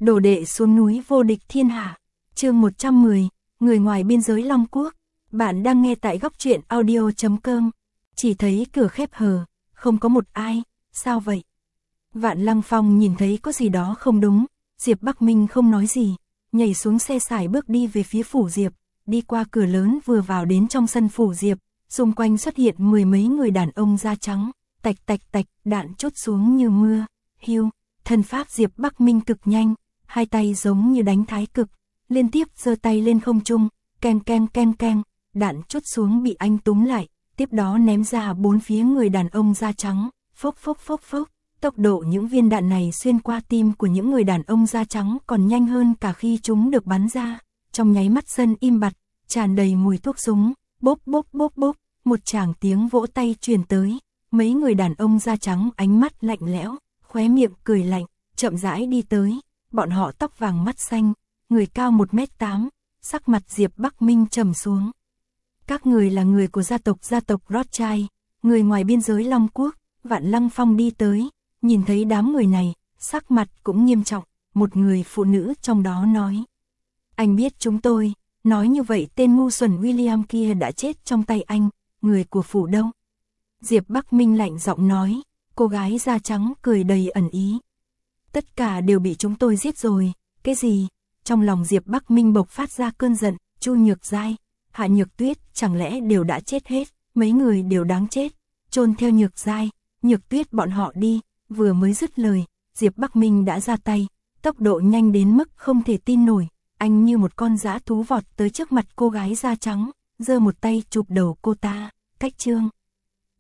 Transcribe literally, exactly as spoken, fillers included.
Đồ đệ xuống núi vô địch thiên hạ. Chương một trăm mười, người ngoài biên giới Long Quốc. Bạn đang nghe tại góc truyện audio chấm com. Chỉ thấy cửa khép hờ, không có một ai, sao vậy? Vạn Lăng Phong nhìn thấy có gì đó không đúng, Diệp Bắc Minh không nói gì, nhảy xuống xe sải bước đi về phía phủ Diệp, đi qua cửa lớn vừa vào đến trong sân phủ Diệp, xung quanh xuất hiện mười mấy người đàn ông da trắng, tạch tạch tạch, đạn chốt xuống như mưa, hiu, thân pháp Diệp Bắc Minh cực nhanh, hai tay giống như đánh thái cực, liên tiếp giơ tay lên không trung, keng keng keng keng, đạn chốt xuống bị anh túm lại, tiếp đó ném ra bốn phía người đàn ông da trắng, phốc phốc phốc phốc, tốc độ những viên đạn này xuyên qua tim của những người đàn ông da trắng còn nhanh hơn cả khi chúng được bắn ra, trong nháy mắt sân im bặt, tràn đầy mùi thuốc súng, bốp bốp bốp bốp, một tràng tiếng vỗ tay truyền tới, mấy người đàn ông da trắng ánh mắt lạnh lẽo, khóe miệng cười lạnh, chậm rãi đi tới, bọn họ tóc vàng mắt xanh, người cao một mét tám, sắc mặt Diệp Bắc Minh trầm xuống. Các người là người của gia tộc gia tộc Rothschild, người ngoài biên giới Long Quốc. Vạn Lăng Phong đi tới, nhìn thấy đám người này, sắc mặt cũng nghiêm trọng, một người phụ nữ trong đó nói. Anh biết chúng tôi, nói như vậy tên ngu xuẩn William kia đã chết trong tay anh, người của phủ đâu? Diệp Bắc Minh lạnh giọng nói, cô gái da trắng cười đầy ẩn ý. Tất cả đều bị chúng tôi giết rồi, cái gì? Trong lòng Diệp Bắc Minh bộc phát ra cơn giận, Chu Nhược Giai, Hạ Nhược Tuyết chẳng lẽ đều đã chết hết, mấy người đều đáng chết, chôn theo Nhược Giai, Nhược Tuyết bọn họ đi, vừa mới dứt lời, Diệp Bắc Minh đã ra tay, tốc độ nhanh đến mức không thể tin nổi, anh như một con dã thú vọt tới trước mặt cô gái da trắng, giơ một tay chụp đầu cô ta, cách chương.